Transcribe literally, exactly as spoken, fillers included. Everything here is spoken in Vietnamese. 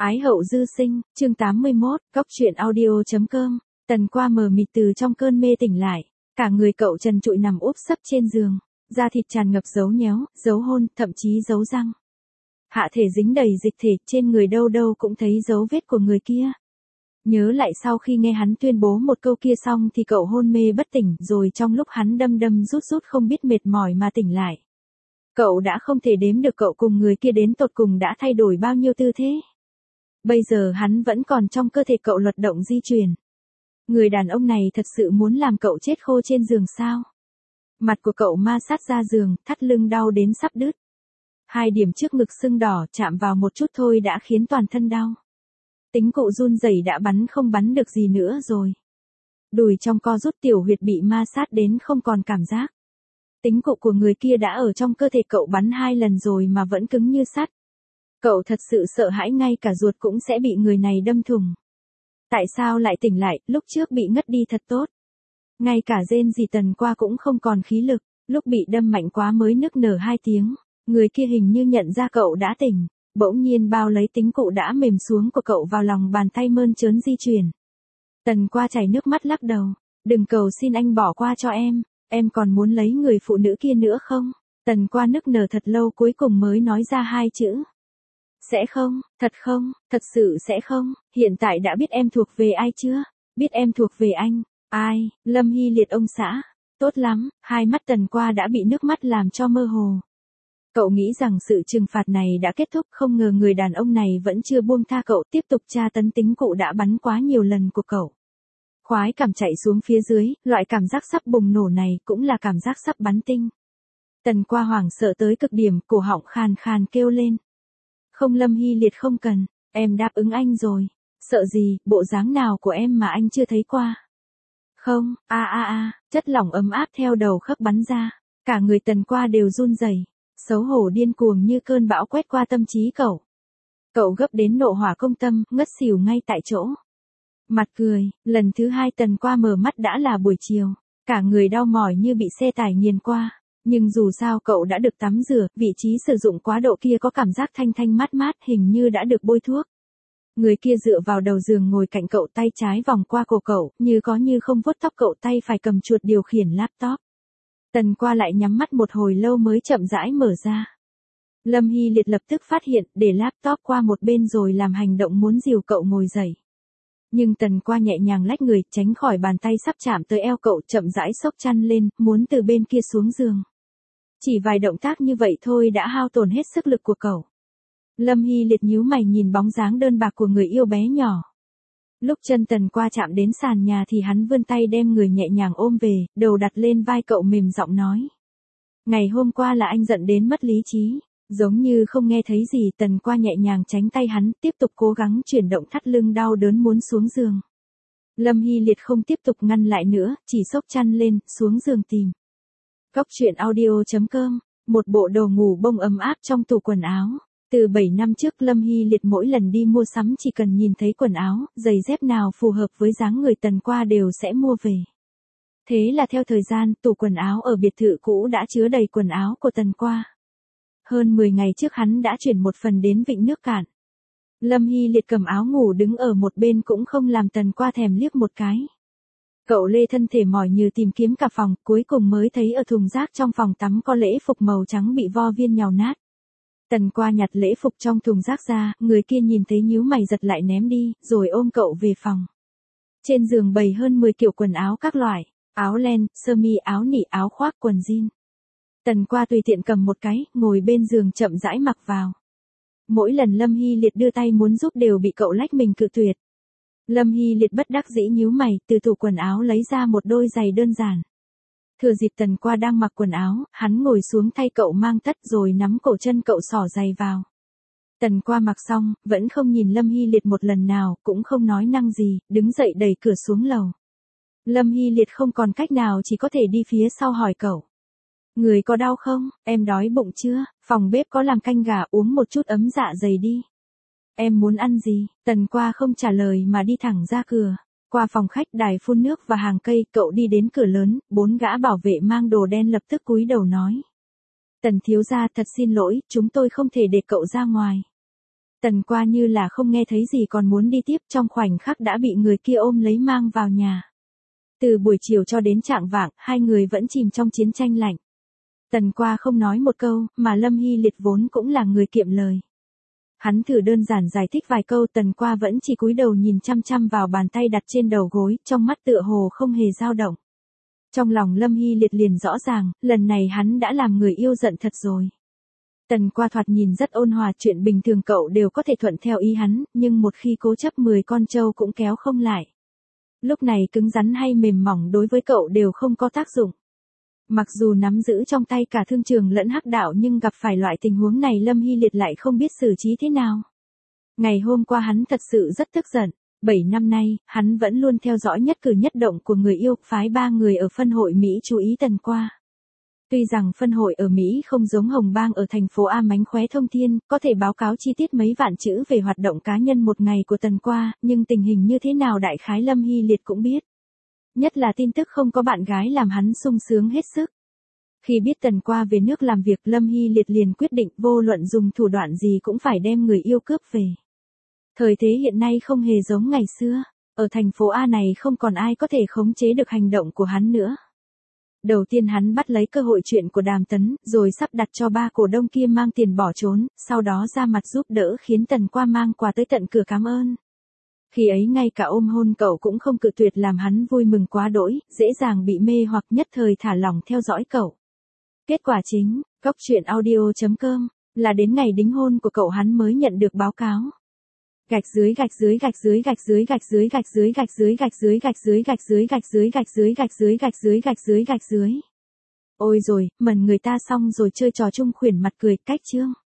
Ái hậu dư sinh, chương tám mươi mốt, cốc truyện audio.com. Tần Qua mờ mịt từ trong cơn mê tỉnh lại, cả người cậu trần trụi nằm úp sấp trên giường, da thịt tràn ngập dấu nhéo, dấu hôn, thậm chí dấu răng. Hạ thể dính đầy dịch thể, trên người đâu đâu cũng thấy dấu vết của người kia. Nhớ lại sau khi nghe hắn tuyên bố một câu kia xong thì cậu hôn mê bất tỉnh, rồi trong lúc hắn đâm đâm rút rút không biết mệt mỏi mà tỉnh lại. Cậu đã không thể đếm được cậu cùng người kia đến tột cùng đã thay đổi bao nhiêu tư thế. Bây giờ hắn vẫn còn trong cơ thể cậu luật động di chuyển. Người đàn ông này thật sự muốn làm cậu chết khô trên giường sao? Mặt của cậu ma sát ra giường, thắt lưng đau đến sắp đứt. Hai điểm trước ngực sưng đỏ chạm vào một chút thôi đã khiến toàn thân đau. Tính cụ run rẩy đã bắn không bắn được gì nữa rồi. Đùi trong co rút, tiểu huyệt bị ma sát đến không còn cảm giác. Tính cụ của người kia đã ở trong cơ thể cậu bắn hai lần rồi mà vẫn cứng như sắt. Cậu thật sự sợ hãi ngay cả ruột cũng sẽ bị người này đâm thủng. Tại sao lại tỉnh lại, lúc trước bị ngất đi thật tốt. Ngay cả rên gì Tần Qua cũng không còn khí lực, lúc bị đâm mạnh quá mới nức nở hai tiếng. Người kia hình như nhận ra cậu đã tỉnh, bỗng nhiên bao lấy tính cụ đã mềm xuống của cậu vào lòng bàn tay mơn trớn di chuyển. Tần Qua chảy nước mắt lắc đầu, đừng cầu xin anh bỏ qua cho em, em còn muốn lấy người phụ nữ kia nữa không? Tần Qua nức nở thật lâu cuối cùng mới nói ra hai chữ. Sẽ không, thật không, thật sự sẽ không, hiện tại đã biết em thuộc về ai chưa? Biết em thuộc về anh, ai, Lâm Hy Liệt ông xã, tốt lắm, hai mắt Tần Qua đã bị nước mắt làm cho mơ hồ. Cậu nghĩ rằng sự trừng phạt này đã kết thúc, không ngờ người đàn ông này vẫn chưa buông tha cậu, tiếp tục tra tấn tính cụ đã bắn quá nhiều lần của cậu. Khoái cảm chạy xuống phía dưới, loại cảm giác sắp bùng nổ này cũng là cảm giác sắp bắn tinh. Tần Qua hoảng sợ tới cực điểm, cổ họng khàn khàn kêu lên. Không, Lâm Hy Liệt không cần, em đáp ứng anh rồi. Sợ gì, bộ dáng nào của em mà anh chưa thấy qua. Không, a a a, chất lỏng ấm áp theo đầu khớp bắn ra, cả người Tần Qua đều run rẩy, xấu hổ điên cuồng như cơn bão quét qua tâm trí cậu. Cậu gấp đến nộ hỏa công tâm, ngất xỉu ngay tại chỗ. Mặt cười, lần thứ hai Tần Qua mở mắt đã là buổi chiều, cả người đau mỏi như bị xe tải nghiền qua. Nhưng dù sao cậu đã được tắm rửa, vị trí sử dụng quá độ kia có cảm giác thanh thanh mát mát, hình như đã được bôi thuốc. Người kia dựa vào đầu giường ngồi cạnh cậu, tay trái vòng qua cổ cậu, như có như không vuốt tóc cậu, tay phải cầm chuột điều khiển laptop. Tần Qua lại nhắm mắt một hồi lâu mới chậm rãi mở ra. Lâm Hy Liệt lập tức phát hiện, để laptop qua một bên rồi làm hành động muốn dìu cậu ngồi dậy. Nhưng Tần Qua nhẹ nhàng lách người, tránh khỏi bàn tay sắp chạm tới eo cậu, chậm rãi xốc chăn lên, muốn từ bên kia xuống giường. Chỉ vài động tác như vậy thôi đã hao tổn hết sức lực của cậu. Lâm Hy Liệt nhíu mày nhìn bóng dáng đơn bạc của người yêu bé nhỏ. Lúc chân Tần Qua chạm đến sàn nhà thì hắn vươn tay đem người nhẹ nhàng ôm về, đầu đặt lên vai cậu mềm giọng nói. Ngày hôm qua là anh giận đến mất lý trí. Giống như không nghe thấy gì, Tần Qua nhẹ nhàng tránh tay hắn, tiếp tục cố gắng chuyển động thắt lưng đau đớn muốn xuống giường. Lâm Hy Liệt không tiếp tục ngăn lại nữa, chỉ xốc chăn lên, xuống giường tìm. Cốc truyện audio.com, một bộ đồ ngủ bông ấm áp trong tủ quần áo. Từ bảy năm trước Lâm Hy Liệt mỗi lần đi mua sắm chỉ cần nhìn thấy quần áo, giày dép nào phù hợp với dáng người Tần Qua đều sẽ mua về. Thế là theo thời gian, tủ quần áo ở biệt thự cũ đã chứa đầy quần áo của Tần Qua. Hơn mười ngày trước hắn đã chuyển một phần đến Vịnh Nước Cạn. Lâm Hy Liệt cầm áo ngủ đứng ở một bên cũng không làm Tần Qua thèm liếc một cái. Cậu lê thân thể mỏi như tìm kiếm cả phòng, cuối cùng mới thấy ở thùng rác trong phòng tắm có lễ phục màu trắng bị vo viên nhàu nát. Tần Qua nhặt lễ phục trong thùng rác ra, người kia nhìn thấy nhíu mày giật lại ném đi, rồi ôm cậu về phòng. Trên giường bày hơn mười kiểu quần áo các loại, áo len, sơ mi, áo nỉ, áo khoác, quần jean. Tần Qua tùy tiện cầm một cái, ngồi bên giường chậm rãi mặc vào. Mỗi lần Lâm Hy Liệt đưa tay muốn giúp đều bị cậu lách mình cự tuyệt. Lâm Hy Liệt bất đắc dĩ nhíu mày, từ tủ quần áo lấy ra một đôi giày đơn giản. Thừa dịp Tần Qua đang mặc quần áo, hắn ngồi xuống thay cậu mang tất rồi nắm cổ chân cậu xỏ giày vào. Tần Qua mặc xong, vẫn không nhìn Lâm Hy Liệt một lần nào, cũng không nói năng gì, đứng dậy đẩy cửa xuống lầu. Lâm Hy Liệt không còn cách nào chỉ có thể đi phía sau hỏi cậu. Người có đau không, em đói bụng chưa, phòng bếp có làm canh gà, uống một chút ấm dạ dày đi. Em muốn ăn gì? Tần Qua không trả lời mà đi thẳng ra cửa. Qua phòng khách, đài phun nước và hàng cây, cậu đi đến cửa lớn, bốn gã bảo vệ mang đồ đen lập tức cúi đầu nói. Tần thiếu gia, thật xin lỗi, chúng tôi không thể để cậu ra ngoài. Tần Qua như là không nghe thấy gì còn muốn đi tiếp, trong khoảnh khắc đã bị người kia ôm lấy mang vào nhà. Từ buổi chiều cho đến trạng vạng, hai người vẫn chìm trong chiến tranh lạnh. Tần Qua không nói một câu, mà Lâm Hy Liệt vốn cũng là người kiệm lời. Hắn thử đơn giản giải thích vài câu, Tần Qua vẫn chỉ cúi đầu nhìn chăm chăm vào bàn tay đặt trên đầu gối, trong mắt tựa hồ không hề dao động. Trong lòng Lâm Hy Liệt liền rõ ràng, lần này hắn đã làm người yêu giận thật rồi. Tần Qua thoạt nhìn rất ôn hòa, chuyện bình thường cậu đều có thể thuận theo ý hắn, nhưng một khi cố chấp mười con trâu cũng kéo không lại. Lúc này cứng rắn hay mềm mỏng đối với cậu đều không có tác dụng. Mặc dù nắm giữ trong tay cả thương trường lẫn hắc đạo nhưng gặp phải loại tình huống này Lâm Hy Liệt lại không biết xử trí thế nào. Ngày hôm qua hắn thật sự rất tức giận. Bảy năm nay, hắn vẫn luôn theo dõi nhất cử nhất động của người yêu, phái ba người ở phân hội Mỹ chú ý Tần Qua. Tuy rằng phân hội ở Mỹ không giống Hồng Bang ở thành phố A mánh khóe thông thiên, có thể báo cáo chi tiết mấy vạn chữ về hoạt động cá nhân một ngày của Tần Qua, nhưng tình hình như thế nào đại khái Lâm Hy Liệt cũng biết. Nhất là tin tức không có bạn gái làm hắn sung sướng hết sức. Khi biết Tần Qua về nước làm việc, Lâm Hy Liệt liền quyết định vô luận dùng thủ đoạn gì cũng phải đem người yêu cướp về. Thời thế hiện nay không hề giống ngày xưa, ở thành phố A này không còn ai có thể khống chế được hành động của hắn nữa. Đầu tiên hắn bắt lấy cơ hội chuyện của Đàm Tấn, rồi sắp đặt cho ba cổ đông kia mang tiền bỏ trốn, sau đó ra mặt giúp đỡ khiến Tần Qua mang quà tới tận cửa cảm ơn. Khi ấy ngay cả ôm hôn cậu cũng không cự tuyệt làm hắn vui mừng quá đỗi, dễ dàng bị mê hoặc nhất thời thả lỏng theo dõi cậu. Kết quả chính, góc truyện audio chấm com, là đến ngày đính hôn của cậu hắn mới nhận được báo cáo. Gạch dưới gạch dưới gạch dưới gạch dưới gạch dưới gạch dưới gạch dưới gạch dưới gạch dưới gạch dưới gạch dưới gạch dưới gạch dưới gạch dưới gạch dưới gạch dưới. Ôi rồi, mần người ta xong rồi chơi trò chung khuyển mặt cười, cách chương.